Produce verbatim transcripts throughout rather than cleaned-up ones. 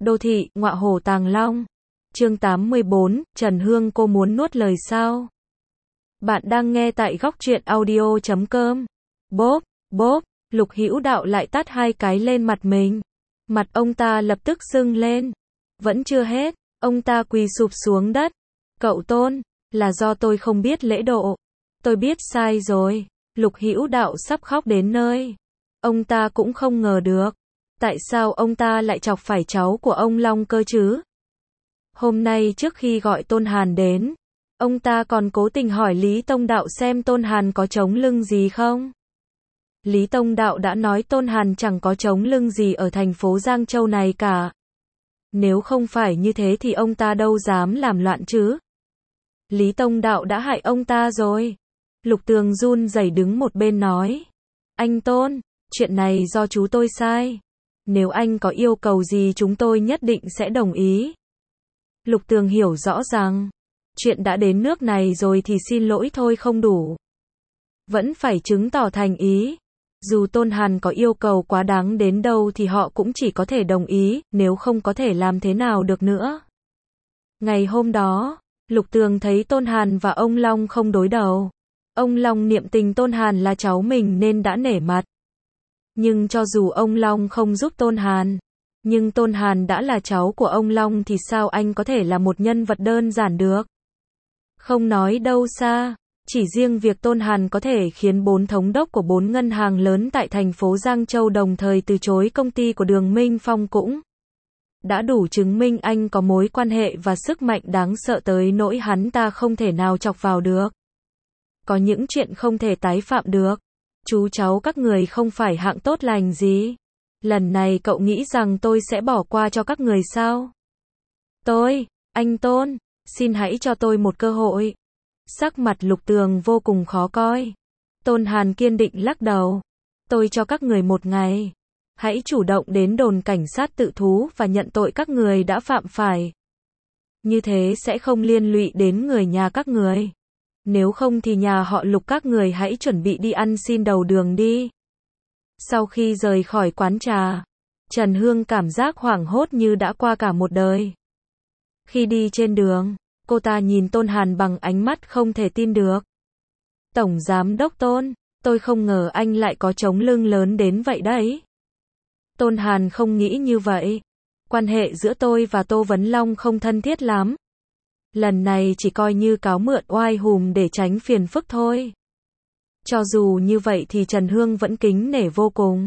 Đô thị, ngọa hổ tàng long. Chương tám mươi bốn, Trần Hương cô muốn nuốt lời sao? Bạn đang nghe tại góc truyện audio chấm com. Bốp, bốp, Lục Hữu Đạo lại tát hai cái lên mặt mình. Mặt ông ta lập tức sưng lên. Vẫn chưa hết, ông ta quỳ sụp xuống đất. Cậu Tôn, là do tôi không biết lễ độ. Tôi biết sai rồi. Lục Hữu Đạo sắp khóc đến nơi. Ông ta cũng không ngờ được. Tại sao ông ta lại chọc phải cháu của ông Long cơ chứ? Hôm nay trước khi gọi Tôn Hàn đến, ông ta còn cố tình hỏi Lý Tông Đạo xem Tôn Hàn có chống lưng gì không. Lý Tông Đạo đã nói Tôn Hàn chẳng có chống lưng gì ở thành phố Giang Châu này cả. Nếu không phải như thế thì ông ta đâu dám làm loạn chứ. Lý Tông Đạo đã hại ông ta rồi. Lục Tường run rẩy đứng một bên nói. Anh Tôn, chuyện này do chú tôi sai. Nếu anh có yêu cầu gì chúng tôi nhất định sẽ đồng ý. Lục Tường hiểu rõ rằng, chuyện đã đến nước này rồi thì xin lỗi thôi không đủ. Vẫn phải chứng tỏ thành ý. Dù Tôn Hàn có yêu cầu quá đáng đến đâu thì họ cũng chỉ có thể đồng ý, nếu không có thể làm thế nào được nữa. Ngày hôm đó, Lục Tường thấy Tôn Hàn và ông Long không đối đầu. Ông Long niệm tình Tôn Hàn là cháu mình nên đã nể mặt. Nhưng cho dù ông Long không giúp Tôn Hàn, nhưng Tôn Hàn đã là cháu của ông Long thì sao anh có thể là một nhân vật đơn giản được? Không nói đâu xa, chỉ riêng việc Tôn Hàn có thể khiến bốn thống đốc của bốn ngân hàng lớn tại thành phố Giang Châu đồng thời từ chối công ty của Đường Minh Phong cũng đã đủ chứng minh anh có mối quan hệ và sức mạnh đáng sợ tới nỗi hắn ta không thể nào chọc vào được. Có những chuyện không thể tái phạm được. Chú cháu các người không phải hạng tốt lành gì. Lần này cậu nghĩ rằng tôi sẽ bỏ qua cho các người sao? Tôi, anh Tôn, xin hãy cho tôi một cơ hội. Sắc mặt Lục Tường vô cùng khó coi. Tôn Hàn kiên định lắc đầu. Tôi cho các người một ngày. Hãy chủ động đến đồn cảnh sát tự thú và nhận tội các người đã phạm phải. Như thế sẽ không liên lụy đến người nhà các người. Nếu không thì nhà họ Lục các người hãy chuẩn bị đi ăn xin đầu đường đi. Sau khi rời khỏi quán trà, Trần Hương cảm giác hoảng hốt như đã qua cả một đời. Khi đi trên đường, cô ta nhìn Tôn Hàn bằng ánh mắt không thể tin được. Tổng Giám đốc Tôn, tôi không ngờ anh lại có chống lưng lớn đến vậy đấy. Tôn Hàn không nghĩ như vậy. Quan hệ giữa tôi và Tô Vấn Long không thân thiết lắm. Lần này chỉ coi như cáo mượn oai hùm để tránh phiền phức thôi. Cho dù như vậy thì Trần Hương vẫn kính nể vô cùng.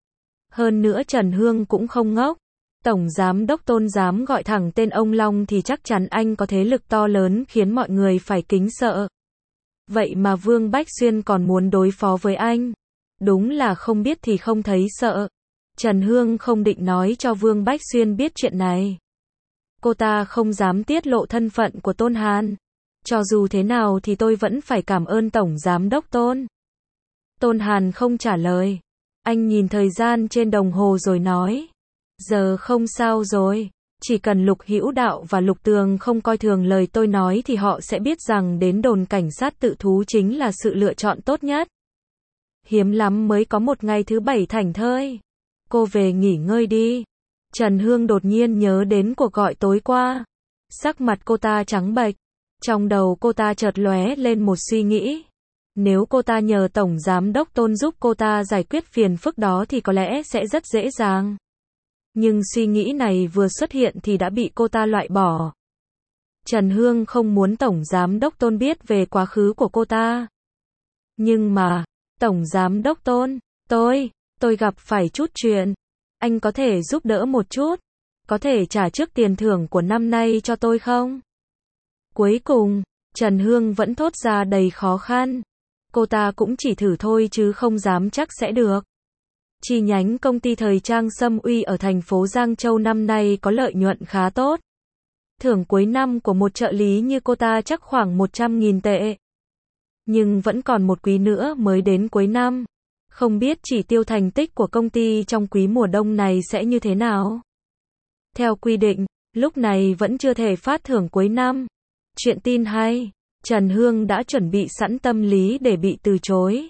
Hơn nữa Trần Hương cũng không ngốc. Tổng Giám đốc Tôn dám gọi thẳng tên ông Long thì chắc chắn anh có thế lực to lớn khiến mọi người phải kính sợ. Vậy mà Vương Bách Xuyên còn muốn đối phó với anh. Đúng là không biết thì không thấy sợ. Trần Hương không định nói cho Vương Bách Xuyên biết chuyện này. Cô ta không dám tiết lộ thân phận của Tôn Hàn. Cho dù thế nào thì tôi vẫn phải cảm ơn Tổng Giám đốc Tôn. Tôn Hàn không trả lời. Anh nhìn thời gian trên đồng hồ rồi nói. Giờ không sao rồi. Chỉ cần Lục Hữu Đạo và Lục Tường không coi thường lời tôi nói thì họ sẽ biết rằng đến đồn cảnh sát tự thú chính là sự lựa chọn tốt nhất. Hiếm lắm mới có một ngày thứ bảy thảnh thơi. Cô về nghỉ ngơi đi. Trần Hương đột nhiên nhớ đến cuộc gọi tối qua. Sắc mặt cô ta trắng bệch. Trong đầu cô ta chợt lóe lên một suy nghĩ. Nếu cô ta nhờ Tổng Giám đốc Tôn giúp cô ta giải quyết phiền phức đó thì có lẽ sẽ rất dễ dàng. Nhưng suy nghĩ này vừa xuất hiện thì đã bị cô ta loại bỏ. Trần Hương không muốn Tổng Giám đốc Tôn biết về quá khứ của cô ta. Nhưng mà, Tổng Giám đốc Tôn, tôi, tôi gặp phải chút chuyện. Anh có thể giúp đỡ một chút? Có thể trả trước tiền thưởng của năm nay cho tôi không? Cuối cùng, Trần Hương vẫn thốt ra đầy khó khăn. Cô ta cũng chỉ thử thôi chứ không dám chắc sẽ được. Chi nhánh công ty thời trang Sâm Uy ở thành phố Giang Châu năm nay có lợi nhuận khá tốt. Thưởng cuối năm của một trợ lý như cô ta chắc khoảng một trăm nghìn tệ. Nhưng vẫn còn một quý nữa mới đến cuối năm. Không biết chỉ tiêu thành tích của công ty trong quý mùa đông này sẽ như thế nào. Theo quy định, lúc này vẫn chưa thể phát thưởng cuối năm. Chuyện tin hay, Trần Hương đã chuẩn bị sẵn tâm lý để bị từ chối.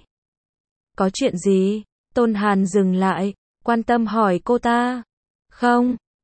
Có chuyện gì? Tôn Hàn dừng lại, quan tâm hỏi cô ta. Không,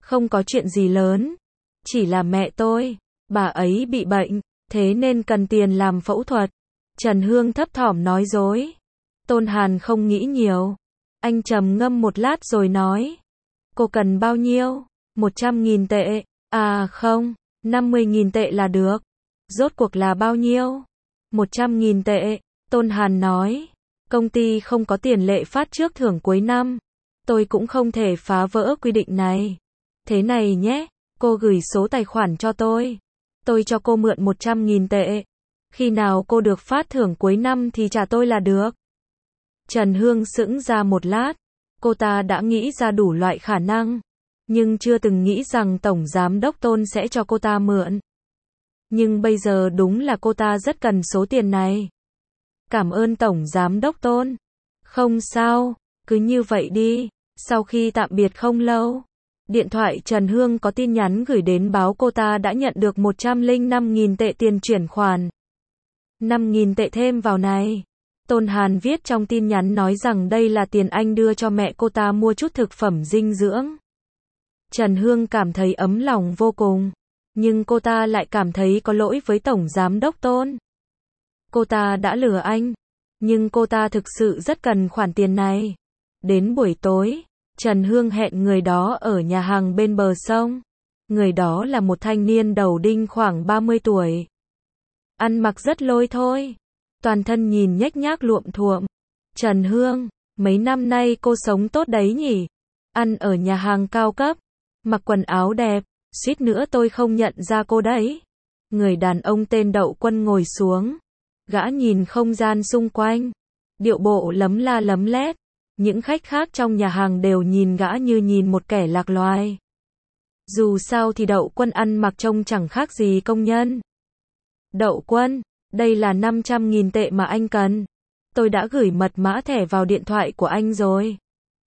Không có chuyện gì lớn. Chỉ là mẹ tôi, bà ấy bị bệnh, thế nên cần tiền làm phẫu thuật. Trần Hương thấp thỏm nói dối. Tôn Hàn không nghĩ nhiều. Anh trầm ngâm một lát rồi nói. Cô cần bao nhiêu? Một trăm nghìn tệ. À không, năm mươi nghìn tệ là được. Rốt cuộc là bao nhiêu? Một trăm nghìn tệ. Tôn Hàn nói. Công ty không có tiền lệ phát trước thưởng cuối năm. Tôi cũng không thể phá vỡ quy định này. Thế này nhé, cô gửi số tài khoản cho tôi. Tôi cho cô mượn một trăm nghìn tệ. Khi nào cô được phát thưởng cuối năm thì trả tôi là được. Trần Hương sững ra một lát. Cô ta đã nghĩ ra đủ loại khả năng. Nhưng chưa từng nghĩ rằng Tổng Giám đốc Tôn sẽ cho cô ta mượn. Nhưng bây giờ đúng là cô ta rất cần số tiền này. Cảm ơn Tổng Giám đốc Tôn. Không sao, cứ như vậy đi. Sau khi tạm biệt không lâu, điện thoại Trần Hương có tin nhắn gửi đến báo cô ta đã nhận được một trăm lẻ năm nghìn tệ tiền chuyển khoản. năm nghìn tệ thêm vào này. Tôn Hàn viết trong tin nhắn nói rằng đây là tiền anh đưa cho mẹ cô ta mua chút thực phẩm dinh dưỡng. Trần Hương cảm thấy ấm lòng vô cùng. Nhưng cô ta lại cảm thấy có lỗi với Tổng Giám đốc Tôn. Cô ta đã lừa anh. Nhưng cô ta thực sự rất cần khoản tiền này. Đến buổi tối, Trần Hương hẹn người đó ở nhà hàng bên bờ sông. Người đó là một thanh niên đầu đinh khoảng ba mươi tuổi. Ăn mặc rất lôi thôi. Toàn thân nhìn nhếch nhác luộm thuộm. Trần Hương, mấy năm nay cô sống tốt đấy nhỉ? Ăn ở nhà hàng cao cấp. Mặc quần áo đẹp. Suýt nữa tôi không nhận ra cô đấy. Người đàn ông tên Đậu Quân ngồi xuống. Gã nhìn không gian xung quanh. Điệu bộ lấm la lấm lét. Những khách khác trong nhà hàng đều nhìn gã như nhìn một kẻ lạc loài. Dù sao thì Đậu Quân ăn mặc trông chẳng khác gì công nhân. Đậu Quân, đây là năm trăm nghìn tệ mà anh cần. Tôi đã gửi mật mã thẻ vào điện thoại của anh rồi.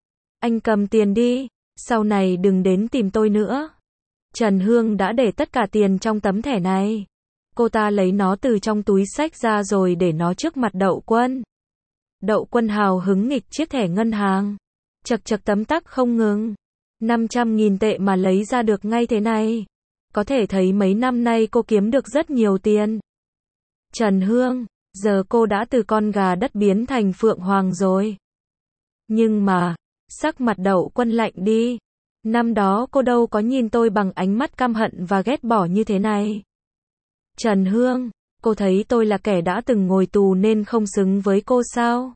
Anh cầm tiền đi, sau này đừng đến tìm tôi nữa. Trần Hương đã để tất cả tiền trong tấm thẻ này. Cô ta lấy nó từ trong túi xách ra rồi để nó trước mặt Đậu Quân. Đậu Quân hào hứng nghịch chiếc thẻ ngân hàng. Chật chật tấm tắc không ngừng. năm trăm nghìn tệ mà lấy ra được ngay thế này. Có thể thấy mấy năm nay cô kiếm được rất nhiều tiền. Trần Hương, giờ cô đã từ con gà đất biến thành phượng hoàng rồi. Nhưng mà, sắc mặt Đậu Quân lạnh đi. Năm đó cô đâu có nhìn tôi bằng ánh mắt căm hận và ghét bỏ như thế này. Trần Hương, cô thấy tôi là kẻ đã từng ngồi tù nên không xứng với cô sao?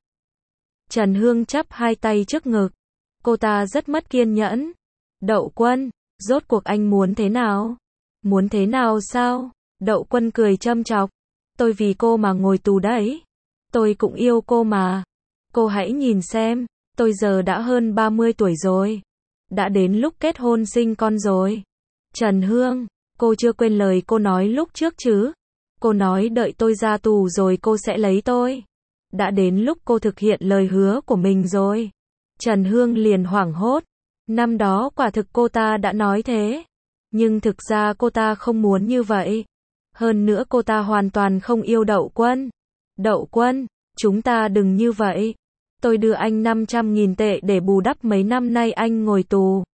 Trần Hương chắp hai tay trước ngực. Cô ta rất mất kiên nhẫn. Đậu Quân, rốt cuộc anh muốn thế nào? Muốn thế nào sao? Đậu Quân cười châm chọc. Tôi vì cô mà ngồi tù đấy. Tôi cũng yêu cô mà. Cô hãy nhìn xem, tôi giờ đã hơn ba mươi tuổi rồi. Đã đến lúc kết hôn sinh con rồi. Trần Hương, cô chưa quên lời cô nói lúc trước chứ? Cô nói đợi tôi ra tù rồi cô sẽ lấy tôi. Đã đến lúc cô thực hiện lời hứa của mình rồi. Trần Hương liền hoảng hốt. Năm đó quả thực cô ta đã nói thế. Nhưng thực ra cô ta không muốn như vậy. Hơn nữa cô ta hoàn toàn không yêu Đậu Quân. Đậu Quân, chúng ta đừng như vậy. Tôi đưa anh năm trăm nghìn tệ để bù đắp mấy năm nay anh ngồi tù.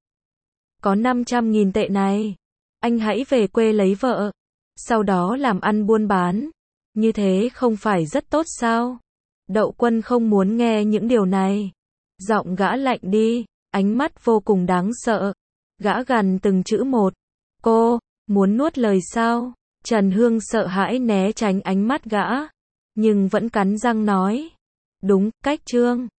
Có năm trăm nghìn tệ này, anh hãy về quê lấy vợ. Sau đó làm ăn buôn bán. Như thế không phải rất tốt sao? Đậu Quân không muốn nghe những điều này. Giọng gã lạnh đi, ánh mắt vô cùng đáng sợ. Gã gằn từng chữ một. Cô, muốn nuốt lời sao? Trần Hương sợ hãi né tránh ánh mắt gã. Nhưng vẫn cắn răng nói. Đúng, cách Trương.